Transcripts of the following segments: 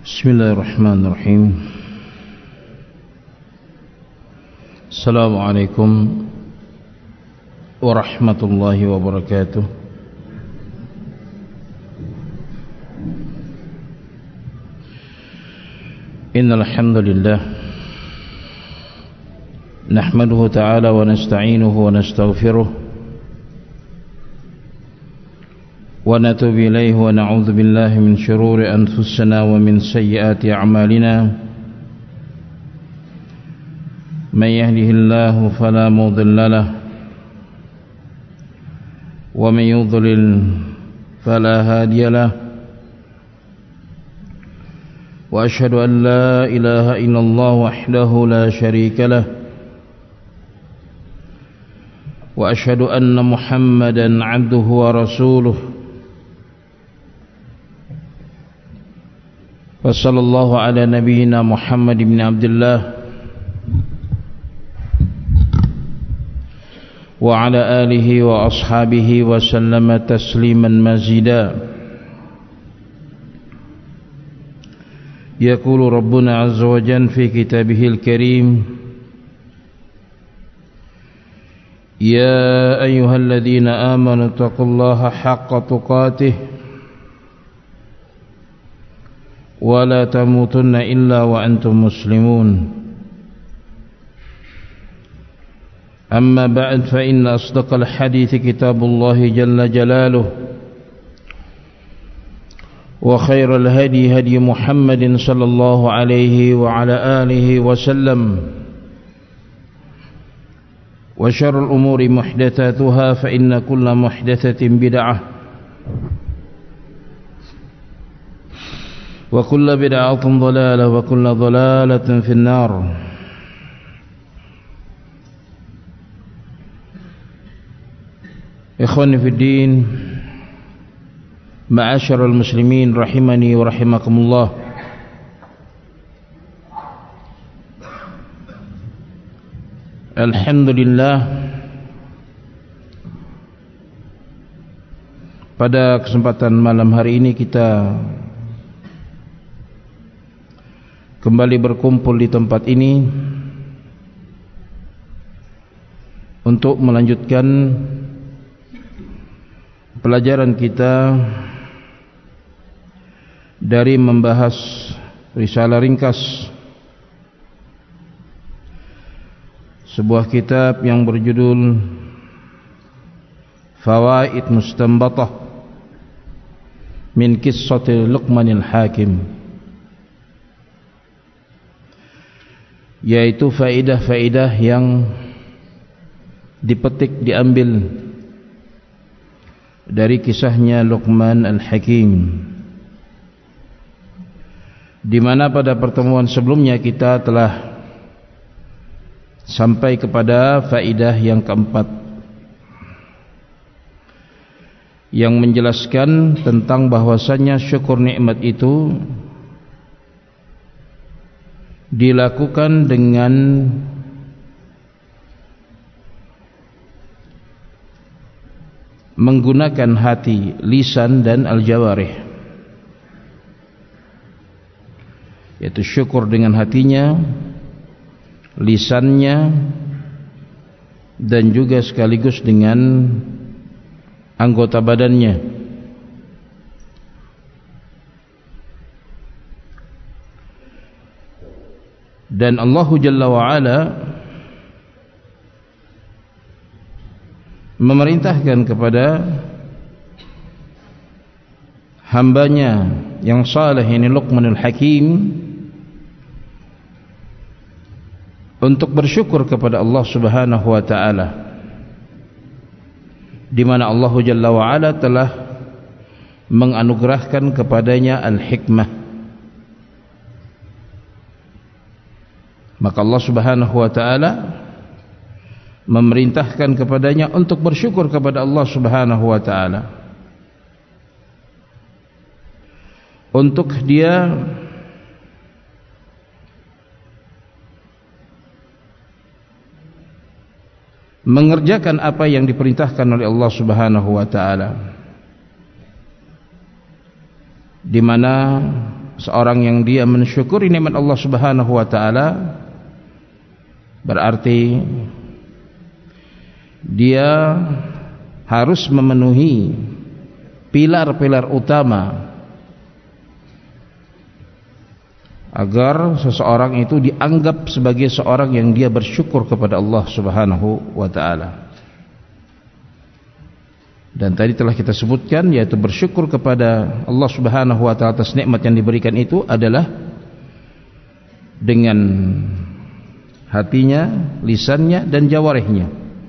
Bismillahirrahmanirrahim. Assalamualaikum warahmatullahi wabarakatuh. Innal hamdalillah nahmaduhu ta'ala wa nasta'inuhu wa nastaghfiruh wa natubu ilayhi wa na'udzu billahi min shururi anfusina wa min sayyiati a'malina man yahdihillahu fala mudilla lahu wa man yudlil fala hadiya lahu wa ashhadu an la ilaha illallah wahdahu la sharika lahu wa ashhadu anna Muhammadan 'abduhu wa rasuluhu wa sallallahu ala nabiyyina Muhammad ibn Abdullah wa ala alihi wa ashabihi wa sallama tasliman mazida. Yaqulu Rabbuna azza wa jalla fi kitabihil karim: ya ayyuhalladzina amanu taqullaha haqqa tuqatih wa la tamutunna illa wa antum muslimun. Amma ba'd, fa inna asdaqal hadithi kitabullahi jalla jalaluh wa khairal hadi hadi Muhammadin sallallahu alaihi wa ala alihi wa sallam wa syarrul umuri muhdatsatuha fa inna kulla muhdatsatin bid'ah wa kullu bid'atin dhalalah wa kullu dhalalatin finnar. Ikhwani fid din, ma'asyiral muslimin rahimani wa rahimakumullah. Alhamdulillah, pada kesempatan malam hari ini kita kembali berkumpul di tempat ini untuk melanjutkan pelajaran kita dari membahas risalah ringkas, sebuah kitab yang berjudul Fawaid Mustanbatah min Qissati Luqmanil Hakim, yaitu faedah-faedah yang dipetik, diambil dari kisahnya Luqman Al-Hakim, di mana pada pertemuan sebelumnya kita telah sampai kepada faedah yang keempat, yang menjelaskan tentang bahwasannya syukur nikmat itu dilakukan dengan menggunakan hati, lisan dan al-jawarih, yaitu syukur dengan hatinya, lisannya, dan juga sekaligus dengan anggota badannya. Dan Allah Jalla wa'ala memerintahkan kepada hambanya yang saleh, ini Luqmanul Hakim, untuk bersyukur kepada Allah Subhanahu wa ta'ala, di mana Allah Jalla wa'ala telah menganugerahkan kepadanya al-hikmah. Maka Allah Subhanahu wa ta'ala memerintahkan kepadanya untuk bersyukur kepada Allah Subhanahu wa ta'ala, untuk dia mengerjakan apa yang diperintahkan oleh Allah Subhanahu wa ta'ala, di mana seorang yang dia mensyukuri nikmat Allah Subhanahu wa taala, berarti dia harus memenuhi pilar-pilar utama agar seseorang itu dianggap sebagai seorang yang dia bersyukur kepada Allah Subhanahu wa taala. Dan tadi telah kita sebutkan, yaitu bersyukur kepada Allah Subhanahu wa taala atas nikmat yang diberikan itu adalah dengan hatinya, lisannya dan jawarihnya.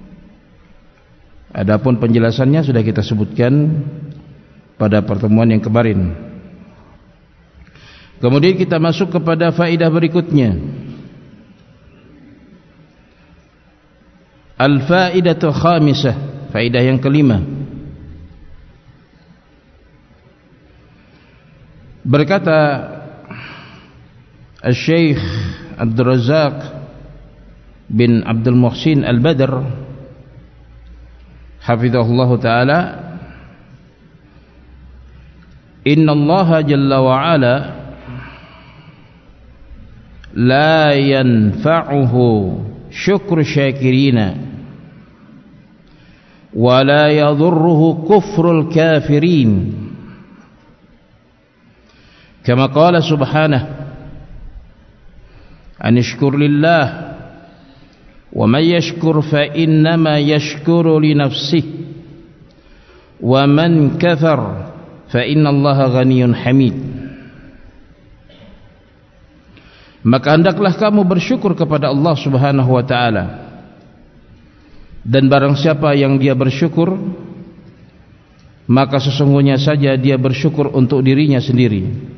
Adapun penjelasannya sudah kita sebutkan pada pertemuan yang kemarin. Kemudian kita masuk kepada faedah berikutnya. Al-faidatu khamisah, faedah yang kelima. Berkata Al-Syeikh Abdul Razak bin Abdul Muhsin Al-Badr hafizahullah ta'ala, Inna Allah Jalla wa'ala la yanfa'uhu syukru syakirina wa la yadurruhu kufrul kafirin, kama qala subhanahu anishkur lillah wa man yashkur fa innama yashkuru li nafsihi wa man kafar fa innallaha ghaniyyun hamid. Maka hendaklah kamu bersyukur kepada Allah Subhanahu wa taala, dan barang siapa yang dia bersyukur, maka sesungguhnya saja dia bersyukur untuk dirinya sendiri.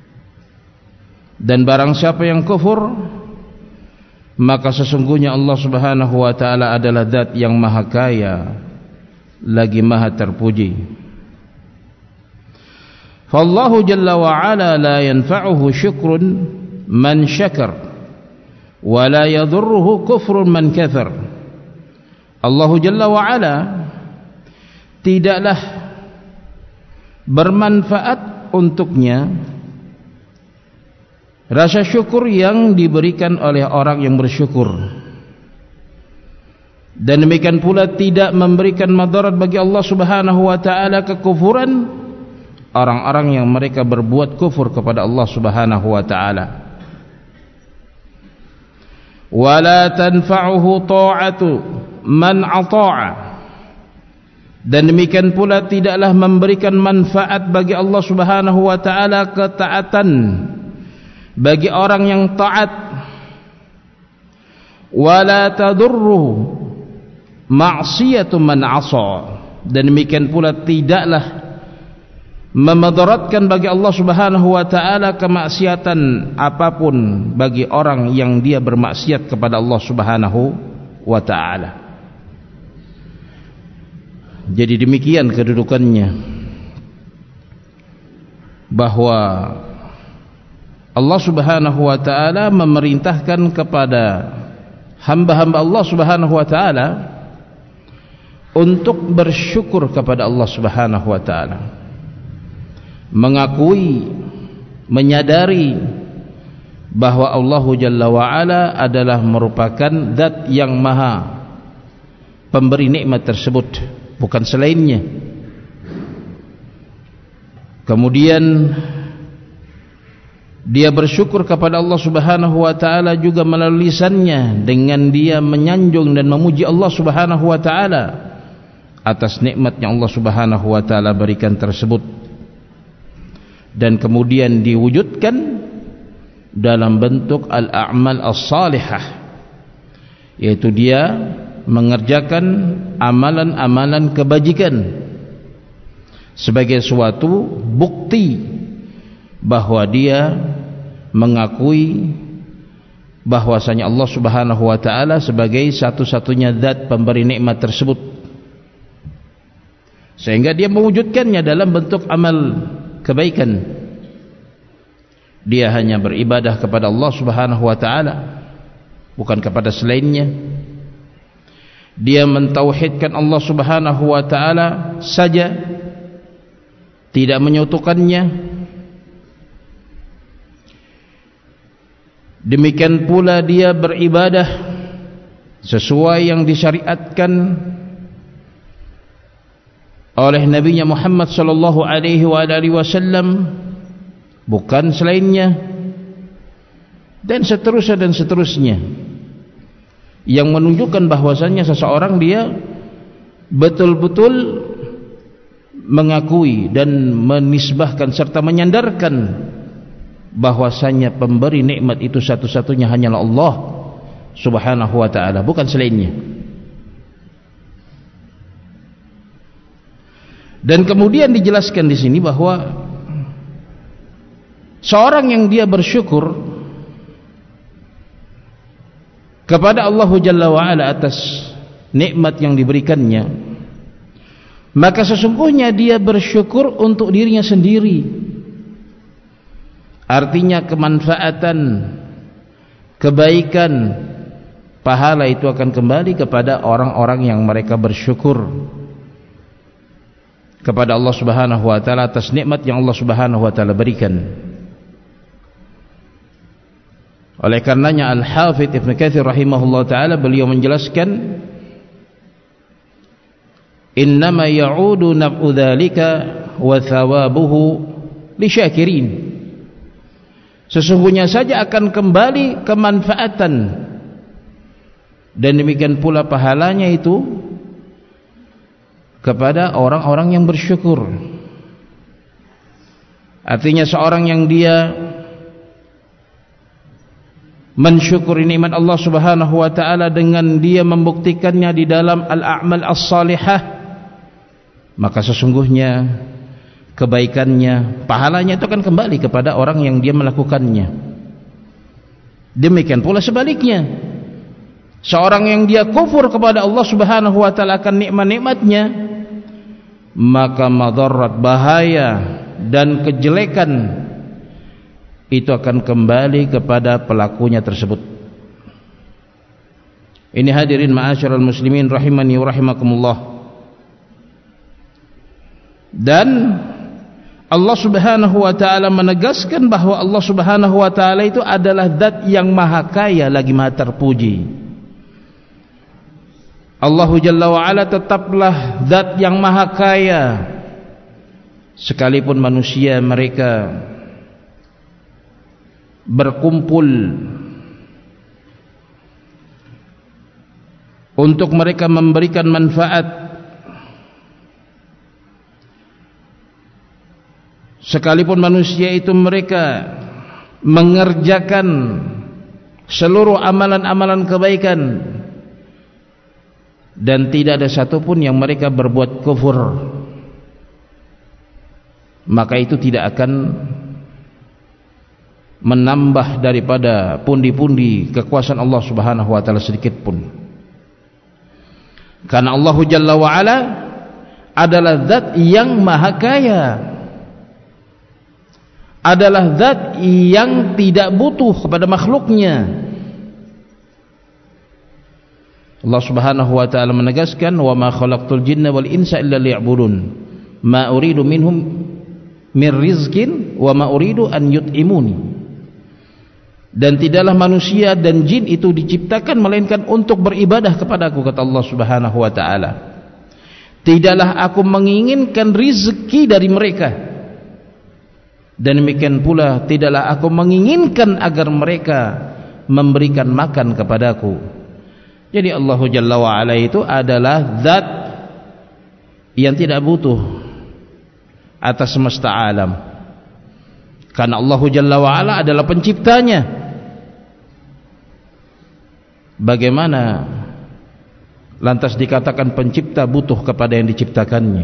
Dan barang siapa yang kufur, maka sesungguhnya Allah Subhanahu wa taala adalah zat yang maha kaya lagi maha terpuji. Fallahu jalla wa ala la yanfa'uhu syukrun man syakar wa la yadurruhu kufrun man kafar. Allah jalla wa ala tidaklah bermanfaat untuknya rasa syukur yang diberikan oleh orang yang bersyukur, dan demikian pula tidak memberikan madarat bagi Allah Subhanahu wa taala kekufuran orang-orang yang mereka berbuat kufur kepada Allah Subhanahu wa taala. Wala tanfa'uhu ta'atu man ata'a, dan demikian pula tidaklah memberikan manfaat bagi Allah Subhanahu wa taala ketaatan bagi orang yang taat. Wala tadurruhu ma'siyatu man 'asa, dan demikian pula tidaklah memadaratkan bagi Allah Subhanahu wa taala kemaksiatan apapun bagi orang yang dia bermaksiat kepada Allah Subhanahu wa taala. Jadi demikian kedudukannya, bahwa Allah Subhanahu wa taala memerintahkan kepada hamba-hamba Allah Subhanahu wa taala untuk bersyukur kepada Allah Subhanahu wa taala, mengakui, menyadari bahwa Allah Jalla wa ala adalah merupakan zat yang maha pemberi nikmat tersebut, bukan selainnya. Kemudian dia bersyukur kepada Allah Subhanahu wa taala juga melalui lisannya, dengan dia menyanjung dan memuji Allah Subhanahu wa taala atas nikmat yang Allah Subhanahu wa taala berikan tersebut, dan kemudian diwujudkan dalam bentuk al-a'mal as-salihah, yaitu dia mengerjakan amalan-amalan kebajikan sebagai suatu bukti bahwa dia mengakui bahwasanya Allah Subhanahu wa taala sebagai satu-satunya zat pemberi nikmat tersebut, sehingga dia mewujudkannya dalam bentuk amal kebaikan. Dia hanya beribadah kepada Allah Subhanahu wa taala, bukan kepada selainnya. Dia mentauhidkan Allah Subhanahu wa taala saja, tidak menyekutukannya. Demikian pula dia beribadah sesuai yang disyariatkan oleh Nabi Muhammad sallallahu alaihi wasallam, bukan selainnya, dan seterusnya, yang menunjukkan bahwasannya seseorang dia betul-betul mengakui dan menisbahkan serta menyandarkan bahwasanya pemberi nikmat itu satu-satunya hanyalah Allah Subhanahu wa ta'ala, bukan selainnya. Dan kemudian dijelaskan di sini bahwa seorang yang dia bersyukur kepada Allah Jalla wa Ala atas nikmat yang diberikannya, maka sesungguhnya dia bersyukur untuk dirinya sendiri. Artinya kemanfaatan, kebaikan, pahala itu akan kembali kepada orang-orang yang mereka bersyukur kepada Allah Subhanahu wa ta'ala atas nikmat yang Allah Subhanahu wa ta'ala berikan. Oleh karenanya Al-Hafidh Ibn Katsir rahimahullah ta'ala beliau menjelaskan, innama ya'udu naf'u dhalika wa thawabuhu li syakirin. Sesungguhnya saja akan kembali kemanfaatan dan demikian pula pahalanya itu kepada orang-orang yang bersyukur. Artinya seorang yang dia mensyukuri nikmat Allah Subhanahu wa ta'ala dengan dia membuktikannya di dalam al-a'mal as-salihah, maka sesungguhnya kebaikannya, pahalanya itu akan kembali kepada orang yang dia melakukannya. Demikian pula sebaliknya, seorang yang dia kufur kepada Allah Subhanahu wa ta'ala akan nikmat-nikmatnya, maka madarat, bahaya dan kejelekan itu akan kembali kepada pelakunya tersebut. Ini hadirin ma'asyiral muslimin rahimani wa rahimakumullah. Dan Allah Subhanahu wa ta'ala menegaskan bahwa Allah Subhanahu wa ta'ala itu adalah zat yang maha kaya lagi maha terpuji. Allah Jalla wa Ala tetaplah zat yang maha kaya, sekalipun manusia mereka berkumpul untuk mereka memberikan manfaat, sekalipun manusia itu mereka mengerjakan seluruh amalan-amalan kebaikan dan tidak ada satupun yang mereka berbuat kufur, maka itu tidak akan menambah daripada pundi-pundi kekuasaan Allah Subhanahu wa ta'ala sedikit pun. Karena Allah Jalla wa Ala adalah zat yang maha kaya, adalah zat yang tidak butuh kepada makhluknya. Allah Subhanahu wa ta'ala menegaskan, wa ma khalaqtul jinna wal insa illa liya'budun ma uridu minhum min rizqin wa ma uridu an yut'imuni. Dan tidaklah manusia dan jin itu diciptakan melainkan untuk beribadah kepadaku, kata Allah Subhanahu wa ta'ala. Tidaklah aku menginginkan rizki dari mereka, dan demikian pula tidaklah aku menginginkan agar mereka memberikan makan kepadaku. Jadi Allah Jalla wa Ala itu adalah zat yang tidak butuh atas semesta alam, karena Allah Jalla wa Ala adalah penciptanya. Bagaimana lantas dikatakan pencipta butuh kepada yang diciptakannya?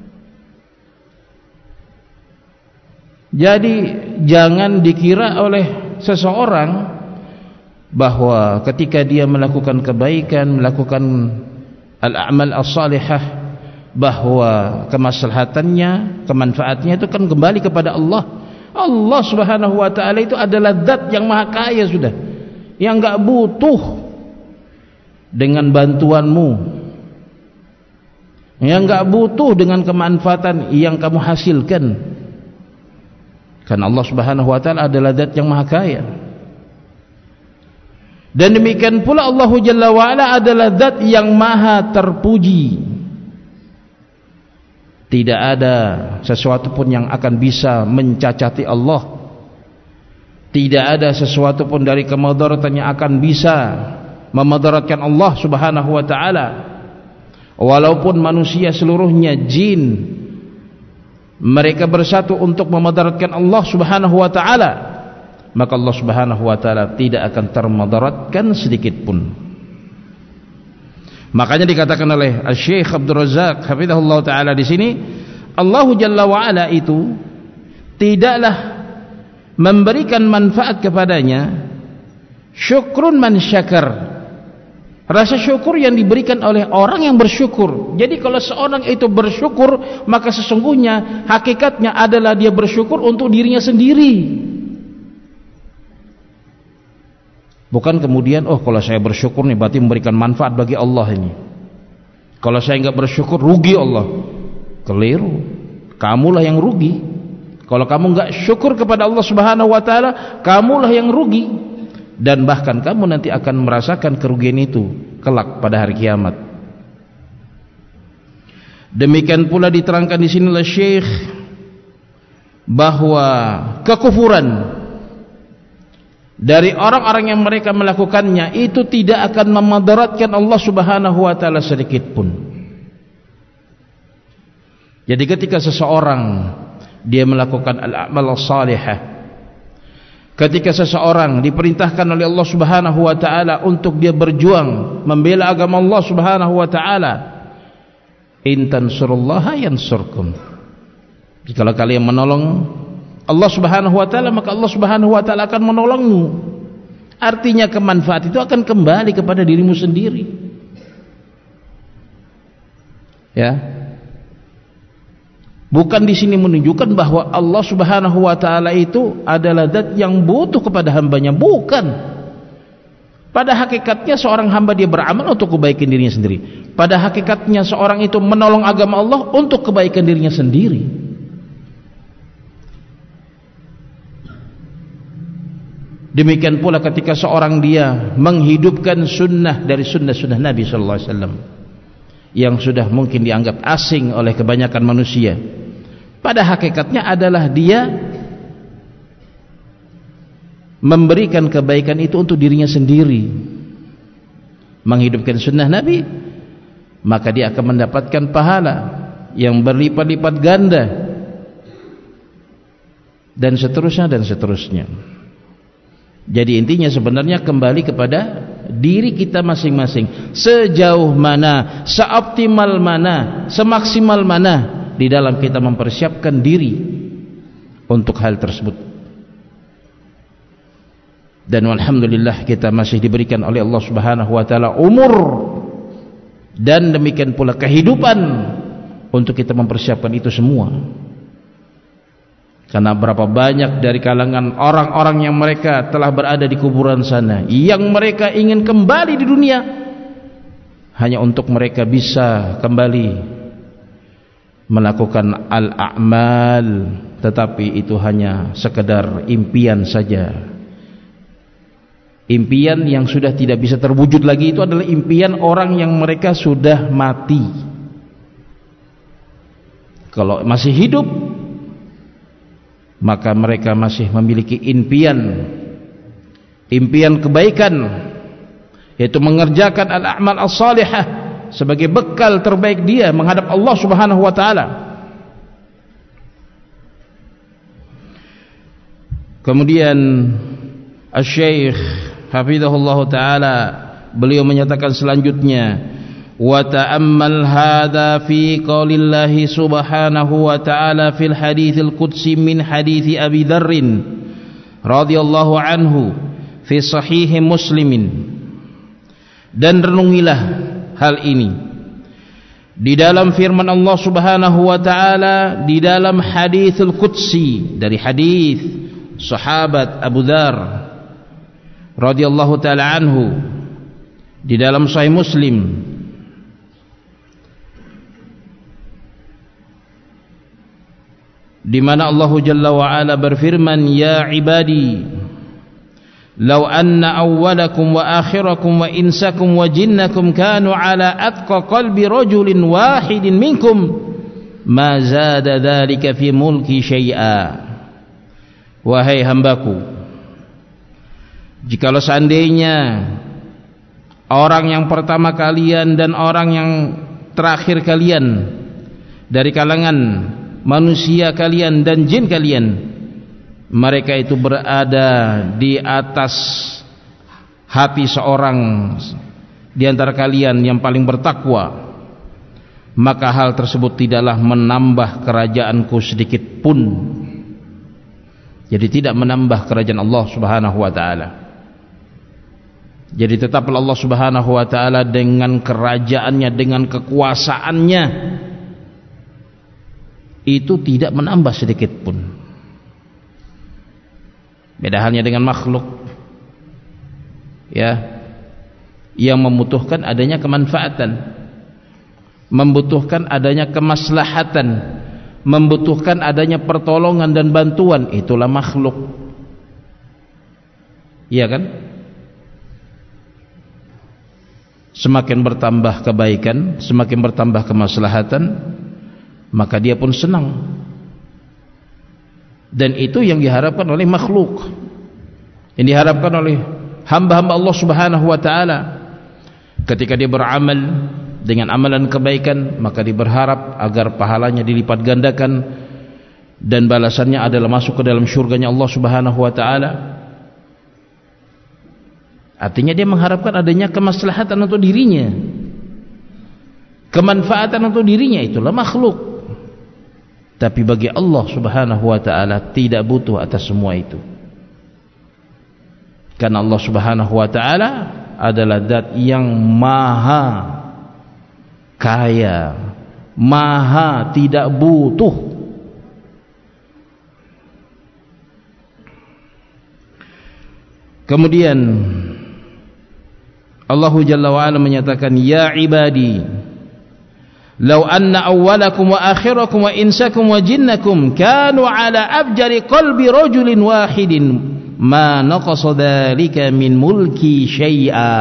Jadi jangan dikira oleh seseorang bahwa ketika dia melakukan kebaikan, melakukan al-a'mal as-salihah, bahwa kemaslahatannya, kemanfaatnya itu kan kembali kepada Allah. Allah Subhanahu wa ta'ala itu adalah zat yang maha kaya sudah, yang enggak butuh dengan bantuanmu, yang enggak butuh dengan kemanfaatan yang kamu hasilkan. Karena Allah Subhanahu wa ta'ala adalah zat yang maha kaya. Dan demikian pula Allah Jalla wa'ala adalah zat yang maha terpuji. Tidak ada sesuatu pun yang akan bisa mencacati Allah. Tidak ada sesuatu pun dari kemudaratan yang akan bisa memudaratkan Allah Subhanahu wa ta'ala. Walaupun manusia seluruhnya, jin, mereka bersatu untuk memudaratkan Allah Subhanahu wa ta'ala, maka Allah Subhanahu wa ta'ala tidak akan termudaratkan sedikit pun. Makanya dikatakan oleh Syekh Abdul Razak hafizahullah ta'ala di sini, Allah Jalla wa ala itu tidaklah memberikan manfaat kepadanya syukrun man syakar, rasa syukur yang diberikan oleh orang yang bersyukur. Jadi kalau seorang itu bersyukur, maka sesungguhnya hakikatnya adalah dia bersyukur untuk dirinya sendiri. Bukan kemudian, oh kalau saya bersyukur nih berarti memberikan manfaat bagi Allah ini. Kalau saya enggak bersyukur rugi Allah. Keliru. Kamulah yang rugi. Kalau kamu enggak syukur kepada Allah Subhanahu wa taala, kamulah yang rugi. Dan bahkan kamu nanti akan merasakan kerugian itu kelak pada hari kiamat. Demikian pula diterangkan di sini oleh Syekh bahwa kekufuran dari orang-orang yang mereka melakukannya itu tidak akan memudaratkan Allah Subhanahu wa taala sedikit pun. Jadi ketika seseorang dia melakukan al-a'mal as-salihah, ketika seseorang diperintahkan oleh Allah Subhanahu wa taala untuk dia berjuang membela agama Allah Subhanahu wa taala, in tansurullaha yansurkum. Jika kalian menolong Allah Subhanahu wa taala, maka Allah Subhanahu wa taala akan menolongmu. Artinya kemanfaat itu akan kembali kepada dirimu sendiri. Ya. Bukan di sini menunjukkan bahwa Allah Subhanahu wa taala itu adalah zat yang butuh kepada hambanya, bukan. Pada hakikatnya seorang hamba dia beramal untuk kebaikan dirinya sendiri. Pada hakikatnya seorang itu menolong agama Allah untuk kebaikan dirinya sendiri. Demikian pula ketika seorang dia menghidupkan sunnah dari sunnah-sunnah Nabi sallallahu alaihi wasallam yang sudah mungkin dianggap asing oleh kebanyakan manusia, pada hakikatnya adalah dia memberikan kebaikan itu untuk dirinya sendiri. Menghidupkan sunnah Nabi, maka dia akan mendapatkan pahala yang berlipat-lipat ganda, dan seterusnya dan seterusnya. Jadi intinya sebenarnya kembali kepada diri kita masing-masing. Sejauh mana, seoptimal mana, semaksimal mana di dalam kita mempersiapkan diri untuk hal tersebut. Dan alhamdulillah kita masih diberikan oleh Allah Subhanahu wa taala umur dan demikian pula kehidupan untuk kita mempersiapkan itu semua. Karena berapa banyak dari kalangan orang-orang yang mereka telah berada di kuburan sana, yang mereka ingin kembali di dunia hanya untuk mereka bisa kembali melakukan al-a'mal, tetapi itu hanya sekedar impian saja. Impian yang sudah tidak bisa terwujud lagi itu adalah impian orang yang mereka sudah mati. Kalau masih hidup, maka mereka masih memiliki impian kebaikan, yaitu mengerjakan al-a'mal as-salihah sebagai bekal terbaik dia menghadap Allah Subhanahu wa taala. Kemudian Asy-Syaikh hafizahullah taala beliau menyatakan selanjutnya, wa ta'ammal hadza fi qaulillahi subhanahu wa ta'ala fil haditsil qudsi min hadithi Abi Dzarr radhiyallahu anhu fi sahih Muslimin. Dan renungilah hal ini di dalam firman Allah Subhanahu wa taala di dalam haditsul qudsi, dari hadis sahabat Abu Dzarr radhiyallahu taala anhu di dalam sahih Muslim, di mana Allah Jalla wa Ala berfirman, ya ibadi law anna awwalakum wa akhirakum wa insakum wa jinnakum kanu ala atqa qalbi rajulin wahidin minkum ma zada dzalika fi mulki syai'a. Wahai hambaku, jikalau seandainya orang yang pertama kalian dan orang yang terakhir kalian dari kalangan manusia kalian dan jin kalian, mereka itu berada di atas hati seorang di antara kalian yang paling bertakwa, maka hal tersebut tidaklah menambah kerajaanku sedikit pun. Jadi tidak menambah kerajaan Allah Subhanahu wa taala. Jadi tetaplah Allah Subhanahu wa taala dengan kerajaannya, dengan kekuasaannya, itu tidak menambah sedikit pun. Beda halnya dengan makhluk, ya, yang membutuhkan adanya kemanfaatan, membutuhkan adanya kemaslahatan, membutuhkan adanya pertolongan dan bantuan. Itulah makhluk, iya kan? Semakin bertambah kebaikan, semakin bertambah kemaslahatan, maka dia pun senang. Dan itu yang diharapkan oleh makhluk, yang diharapkan oleh hamba-hamba Allah Subhanahu wa taala. Ketika dia beramal dengan amalan kebaikan, maka dia berharap agar pahalanya dilipat gandakan dan balasannya adalah masuk ke dalam syurganya Allah Subhanahu wa taala. Artinya dia mengharapkan adanya kemaslahatan untuk dirinya, kemanfaatan untuk dirinya. Itulah makhluk. Tapi bagi Allah Subhanahu wa taala tidak butuh atas semua itu. Karena Allah Subhanahu wa taala adalah zat yang maha kaya, maha tidak butuh. Kemudian Allah Jalla wa Ala menyatakan, ya ibadi, law anna awwalakum wa akhirakum wa insakum wa jinnakum kanu ala abjari qalbi rajulin wahidin ma naqasa dzalika min mulki syai'a.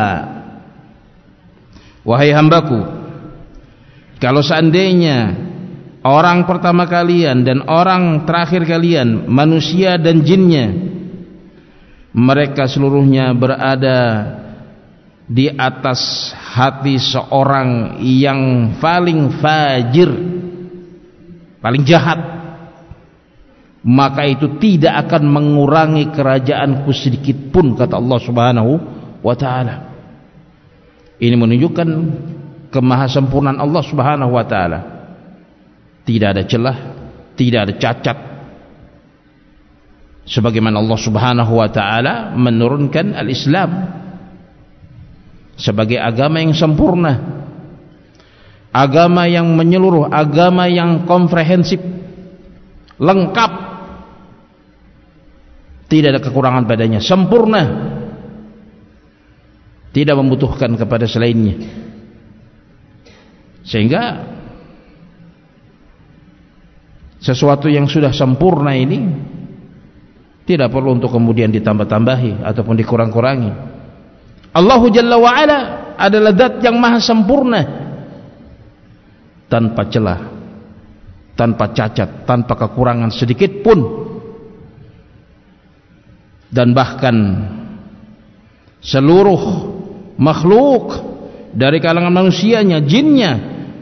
Wahai hambaku, kalau seandainya orang pertama kalian dan orang terakhir kalian, manusia dan jinnya, mereka seluruhnya berada di atas hati seorang yang paling fajir, paling jahat, maka itu tidak akan mengurangi kerajaanku sedikit pun, kata Allah Subhanahu wa taala. Ini menunjukkan kemahasempurnaan Allah Subhanahu wa taala. Tidak ada celah, tidak ada cacat. Sebagaimana Allah Subhanahu wa taala menurunkan al-Islam sebagai agama yang sempurna, agama yang menyeluruh, agama yang komprehensif, lengkap, tidak ada kekurangan padanya, sempurna, tidak membutuhkan kepada selainnya. Sehingga sesuatu yang sudah sempurna ini tidak perlu untuk kemudian ditambah-tambahi ataupun dikurang-kurangi. Allah Jalla wa Ala adalah zat yang maha sempurna, tanpa celah, tanpa cacat, tanpa kekurangan sedikit pun. Dan bahkan seluruh makhluk dari kalangan manusianya, jinnya,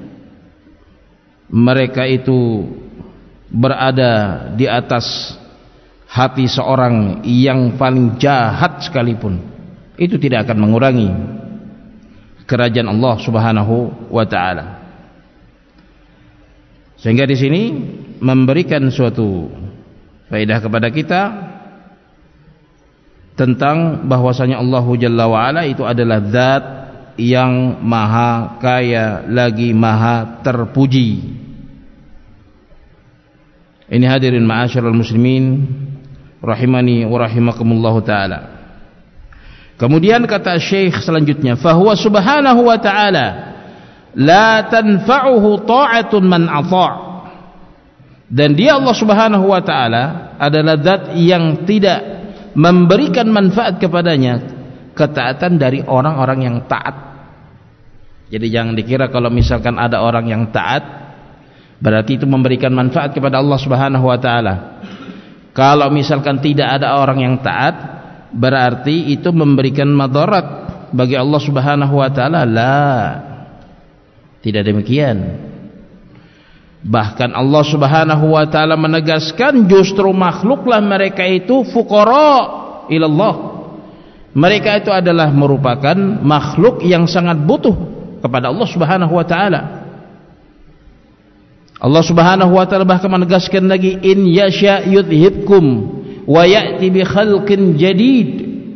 mereka itu berada di atas hati seorang yang paling jahat sekalipun, itu tidak akan mengurangi kerajaan Allah Subhanahu wa taala. Sehingga di sini memberikan suatu faedah kepada kita tentang bahwasanya Allah Jalla wa Ala itu adalah zat yang maha kaya lagi maha terpuji. Ini hadirin ma'asyiral muslimin rahimani wa rahimakumullah taala. Kemudian kata Syekh selanjutnya, fahuwa subhanahu wa ta'ala la tanfa'uhu ta'atun man ata'. Dan dia Allah Subhanahu wa ta'ala adalah zat yang tidak memberikan manfaat kepadanya ketaatan dari orang-orang yang taat. Jadi jangan dikira kalau misalkan ada orang yang taat berarti itu memberikan manfaat kepada Allah Subhanahu wa taala. Kalau misalkan tidak ada orang yang taat berarti itu memberikan madarat bagi Allah Subhanahu wa taala. La, tidak demikian. Bahkan Allah Subhanahu wa taala menegaskan justru makhluklah mereka itu fuqara ilallah. Mereka itu adalah merupakan makhluk yang sangat butuh kepada Allah Subhanahu wa taala. Allah Subhanahu wa taala bahkan menegaskan lagi, in yasha yudhibkum wa ya'ti bi khalqin jadid.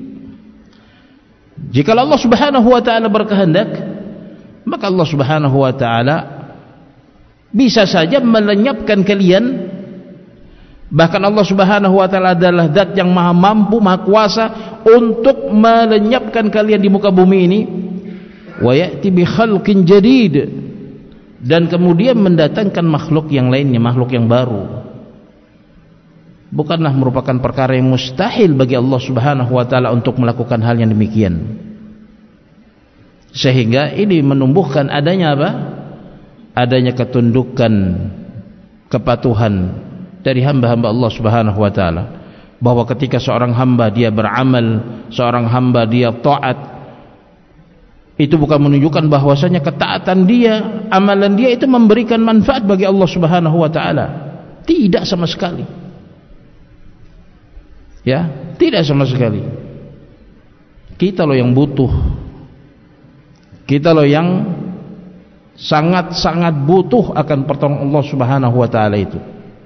Jika Allah Subhanahu wa taala berkehendak, maka Allah Subhanahu wa taala bisa saja melenyapkan kalian. Bahkan Allah Subhanahu wa taala adalah zat yang maha mampu, maha kuasa untuk melenyapkan kalian di muka bumi ini. Wa ya'ti bi khalqin jadid, dan kemudian mendatangkan makhluk yang lainnya, makhluk yang baru. Bukanlah merupakan perkara yang mustahil bagi Allah Subhanahu wa taala untuk melakukan hal yang demikian. Sehingga ini menumbuhkan adanya apa? Adanya ketundukan, kepatuhan dari hamba-hamba Allah Subhanahu wa taala, bahwa ketika seorang hamba dia beramal, seorang hamba dia taat, itu bukan menunjukkan bahwasanya ketaatan dia, amalan dia itu memberikan manfaat bagi Allah Subhanahu wa taala. Tidak sama sekali. Ya, tidak sama sekali. Kita loh yang butuh. Kita loh yang sangat-sangat butuh akan pertolongan Allah Subhanahu wa taala itu.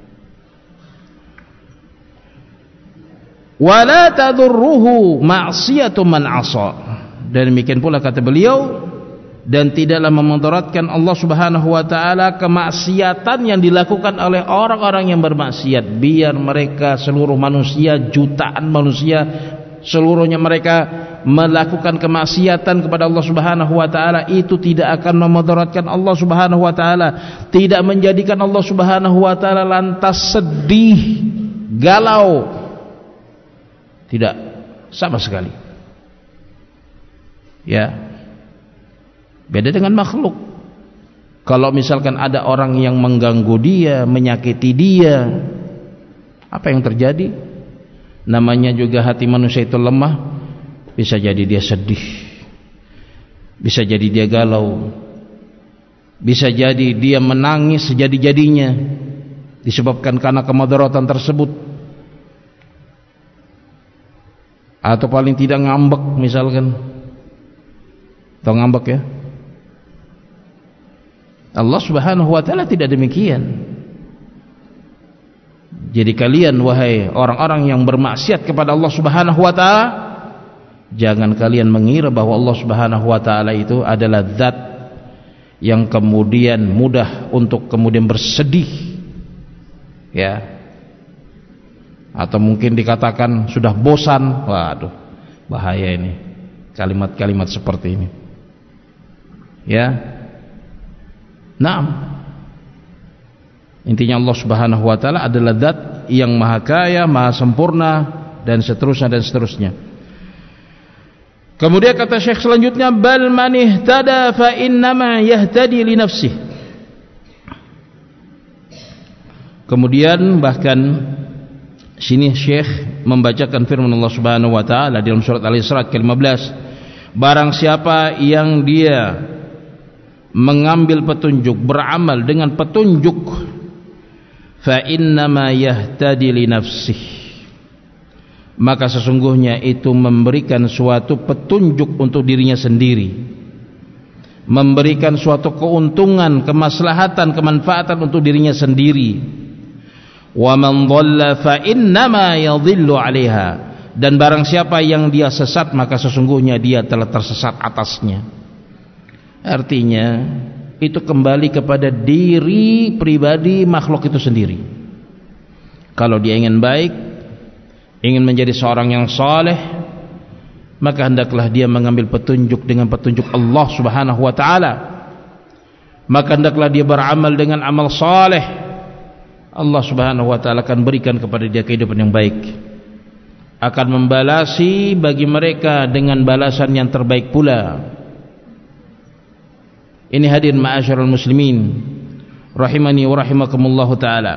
Wala tadurruhu ma'siyatu man 'asa. Dan demikian pula kata beliau, dan tidaklah memudaratkan Allah Subhanahu wa taala kemaksiatan yang dilakukan oleh orang-orang yang bermaksiat. Biar mereka seluruh manusia, jutaan manusia seluruhnya mereka melakukan kemaksiatan kepada Allah Subhanahu wa taala, itu tidak akan memudaratkan Allah Subhanahu wa taala, tidak menjadikan Allah Subhanahu wa taala lantas sedih, galau. Tidak, sama sekali. Ya, beda dengan makhluk. Kalau misalkan ada orang yang mengganggu dia, menyakiti dia, apa yang terjadi? Namanya juga hati manusia itu lemah. Bisa jadi dia sedih, bisa jadi dia galau, bisa jadi dia menangis sejadi-jadinya disebabkan karena kemudaratan tersebut, atau paling tidak ngambek misalkan. Tahu ngambek ya? Allah Subhanahu wa taala tidak demikian. Jadi kalian wahai orang-orang yang bermaksiat kepada Allah Subhanahu wa taala, jangan kalian mengira bahwa Allah Subhanahu wa taala itu adalah zat yang kemudian mudah untuk kemudian bersedih. Ya. Atau mungkin dikatakan sudah bosan. Waduh, bahaya ini kalimat-kalimat seperti ini. Ya. Naam. Intinya Allah Subhanahu wa taala adalah zat yang maha kaya, maha sempurna, dan seterusnya dan seterusnya. Kemudian kata Syekh selanjutnya, bal man ihtada fa innama yahtadi li nafsihi. Kemudian bahkan sini Syekh membacakan firman Allah Subhanahu wa taala dalam surat Al-Isra ke-15, barang siapa yang dia mengambil petunjuk, beramal dengan petunjuk, fa innama yahtadi li nafsihi, maka sesungguhnya itu memberikan suatu petunjuk untuk dirinya sendiri, memberikan suatu keuntungan, kemaslahatan, kemanfaatan untuk dirinya sendiri. Wa man dhalla fa innama yadhillu 'alaiha, dan barang siapa yang dia sesat maka sesungguhnya dia telah tersesat atasnya. Artinya itu kembali kepada diri pribadi makhluk itu sendiri. Kalau dia ingin baik, ingin menjadi seorang yang saleh, maka hendaklah dia mengambil petunjuk dengan petunjuk Allah Subhanahu wa taala. Maka hendaklah dia beramal dengan amal saleh. Allah Subhanahu wa taala akan berikan kepada dia kehidupan yang baik. akan membalasi bagi mereka dengan balasan yang terbaik pula. Ini hadirin ma'asyiral muslimin rahimani wa rahimakumullahu ta'ala.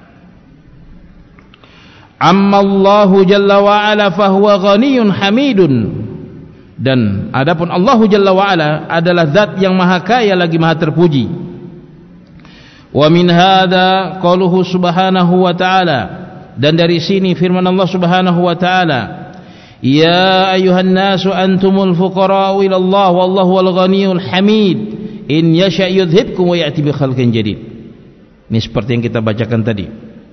Amma Allahu jalla wa ala fahuwa ghaniyun hamidun. Dan adapun Allahu jalla wa ala adalah zat yang maha kaya lagi maha terpuji. Wa min hadza qauluhu subhanahu wa ta'ala, dan dari sini firman Allah subhanahu wa ta'ala, ya ayuhan nasu antumul fuqara'u ila Allah wallahu wal ghaniyul hamid in yasha yudhibkum wa ya'ti bi khalqin jadid. Ini seperti yang kita bacakan tadi.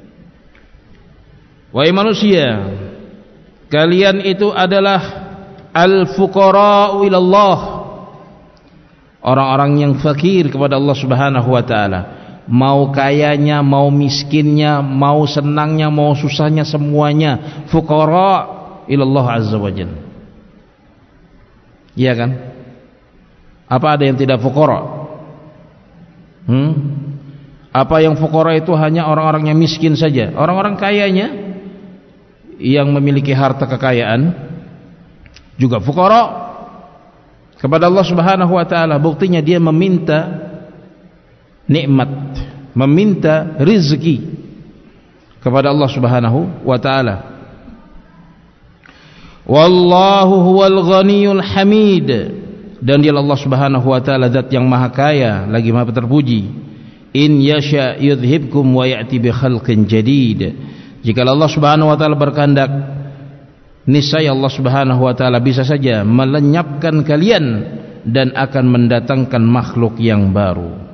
Wahai manusia, kalian itu adalah al-fuqara'u ila Allah, orang-orang yang fakir kepada Allah subhanahu wa ta'ala. Mau kayanya, mau miskinnya, mau senangnya, mau susahnya, semuanya fuqara ilallah azza wa jalla. Iya kan? Apa ada yang tidak fuqara? Apa yang fuqara itu hanya orang-orang yang miskin saja? Orang-orang kayanya yang memiliki harta kekayaan juga fuqara kepada Allah subhanahu wa ta'ala. Buktinya dia meminta nikmat, meminta rizki kepada Allah subhanahu wa ta'ala. Wallahu huwal ghaniyul hamid, dan dia Allah subhanahu wa ta'ala zat yang maha kaya lagi maha terpuji. In yasha yudhibkum wa ya'ti bi khalqin jadid. Jika Allah subhanahu wa ta'ala berkehendak, niscaya Allah subhanahu wa ta'ala bisa saja melenyapkan kalian dan akan mendatangkan makhluk yang baru.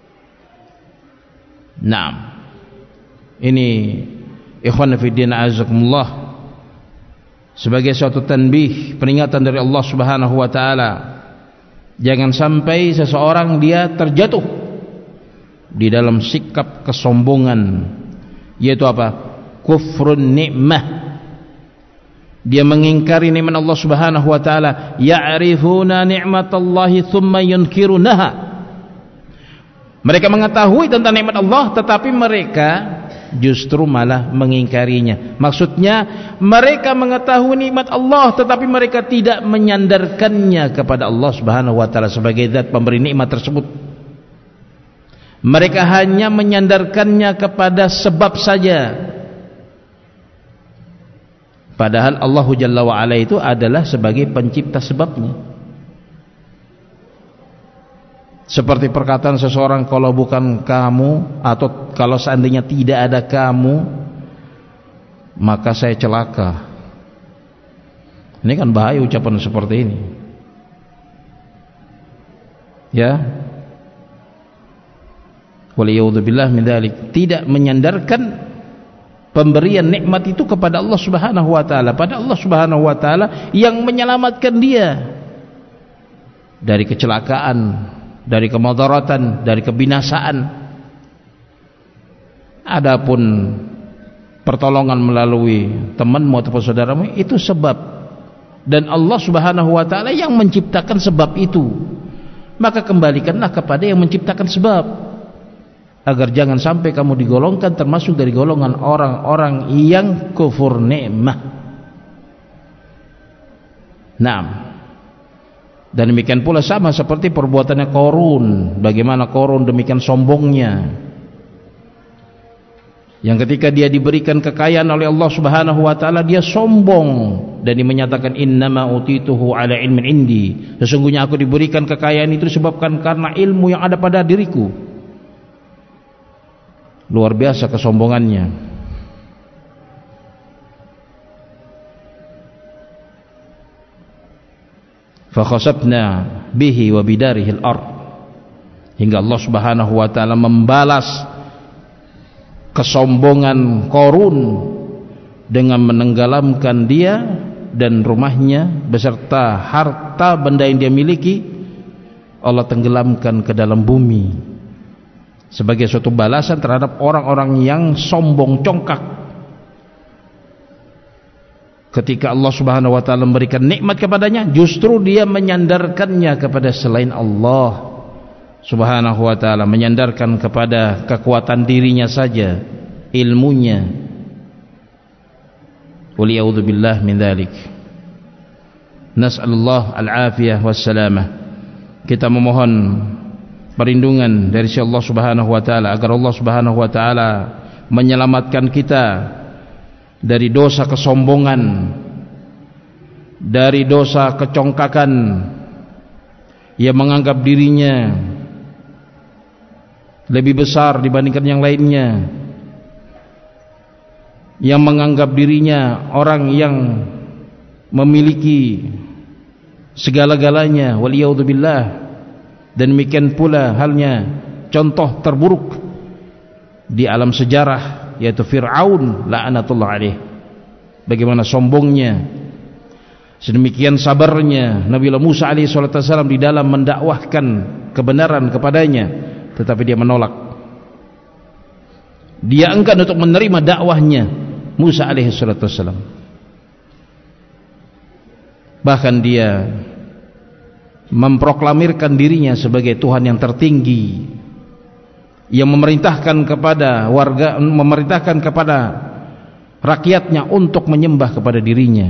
Naam, ini ikhwan fillah azakumullah, sebagai suatu tanbih, peringatan dari Allah subhanahu wa ta'ala. Jangan sampai seseorang dia terjatuh di dalam sikap kesombongan, yaitu apa? Kufrun ni'mah. Dia mengingkari nikmat Allah subhanahu wa ta'ala. Ya'rifuna ni'matallahi thumma yunkirunaha. Mereka mengetahui tentang nikmat Allah, tetapi mereka justru malah mengingkarinya. Maksudnya mereka mengetahui nikmat Allah, tetapi mereka tidak menyandarkannya kepada Allah subhanahu wa ta'ala sebagai zat pemberi nikmat tersebut. Mereka hanya menyandarkannya kepada sebab saja, padahal Allah jalla wa ala itu adalah sebagai pencipta sebabnya. Seperti perkataan seseorang, kalau bukan kamu, atau kalau seandainya tidak ada kamu, maka saya celaka. Ini kan bahaya ucapan seperti ini. Ya, waliyadzubillah min dzalik. Tidak menyandarkan pemberian nikmat itu kepada Allah subhanahu wa ta'ala, pada Allah subhanahu wa ta'ala yang menyelamatkan dia dari kecelakaan, dari kemudaratan, dari kebinasaan. Adapun pertolongan melalui temanmu ataupun saudaramu itu sebab, dan Allah subhanahu wa ta'ala yang menciptakan sebab itu. Maka kembalikanlah kepada yang menciptakan sebab, agar jangan sampai kamu digolongkan termasuk dari golongan orang-orang yang kufur nikmah. Naam. Dan demikian pula sama seperti perbuatannya Qarun. Bagaimana Qarun demikian sombongnya, yang ketika dia diberikan kekayaan oleh Allah subhanahu wa ta'ala, dia sombong dan dia menyatakan innama utituhu ala ilmin indi, sesungguhnya aku diberikan kekayaan itu disebabkan karena ilmu yang ada pada diriku. Luar biasa kesombongannya. Fakhasabna bihi wa bidarihil ard, hingga Allah subhanahu wa ta'ala membalas kesombongan Qarun dengan menenggelamkan dia dan rumahnya beserta harta benda yang dia miliki. Allah tenggelamkan ke dalam bumi sebagai suatu balasan terhadap orang-orang yang sombong congkak. Ketika Allah subhanahu wa ta'ala memberikan nikmat kepadanya, justru dia menyandarkannya kepada selain Allah subhanahu wa ta'ala, menyandarkan kepada kekuatan dirinya saja, ilmunya. waliya'udzubillah min dzalik. Nas'alullah al-afiyah wassalamah. Kita memohon perlindungan dari Allah Subhanahu wa taala agar Allah Subhanahu wa taala menyelamatkan kita dari dosa kesombongan, dari dosa kecongkakan yang menganggap dirinya lebih besar dibandingkan yang lainnya, yang menganggap dirinya orang yang memiliki segala-galanya, waliyadzubillah. Dan demikian pula halnya contoh terburuk di alam sejarah, yaitu Fir'aun la'anatullah alaih. Bagaimana sombongnya, sedemikian sabarnya Nabi Musa alaihi salatu wasallam di dalam mendakwahkan kebenaran kepadanya, tetapi dia menolak. Dia enggan untuk menerima dakwahnya Musa alaihi salatu wasallam. Bahkan dia memproklamirkan dirinya sebagai Tuhan yang tertinggi, yang memerintahkan kepada rakyatnya untuk menyembah kepada dirinya.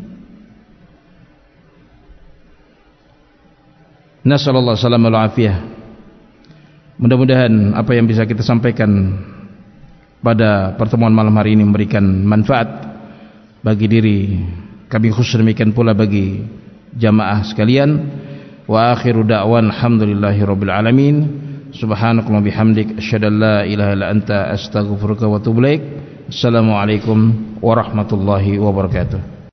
Nasallallahu alaihi wasallam. Mudah-mudahan apa yang bisa kita sampaikan pada pertemuan malam hari ini memberikan manfaat bagi diri kami, khusus demikian pula bagi jamaah sekalian. Wa akhiru da'wan alhamdulillahi rabbil alamin. Subhanakallahumma bihamdik asyhadu an la ilaha illa anta astaghfiruka wa atubu ilaik. Assalamualaikum warahmatullahi wabarakatuh.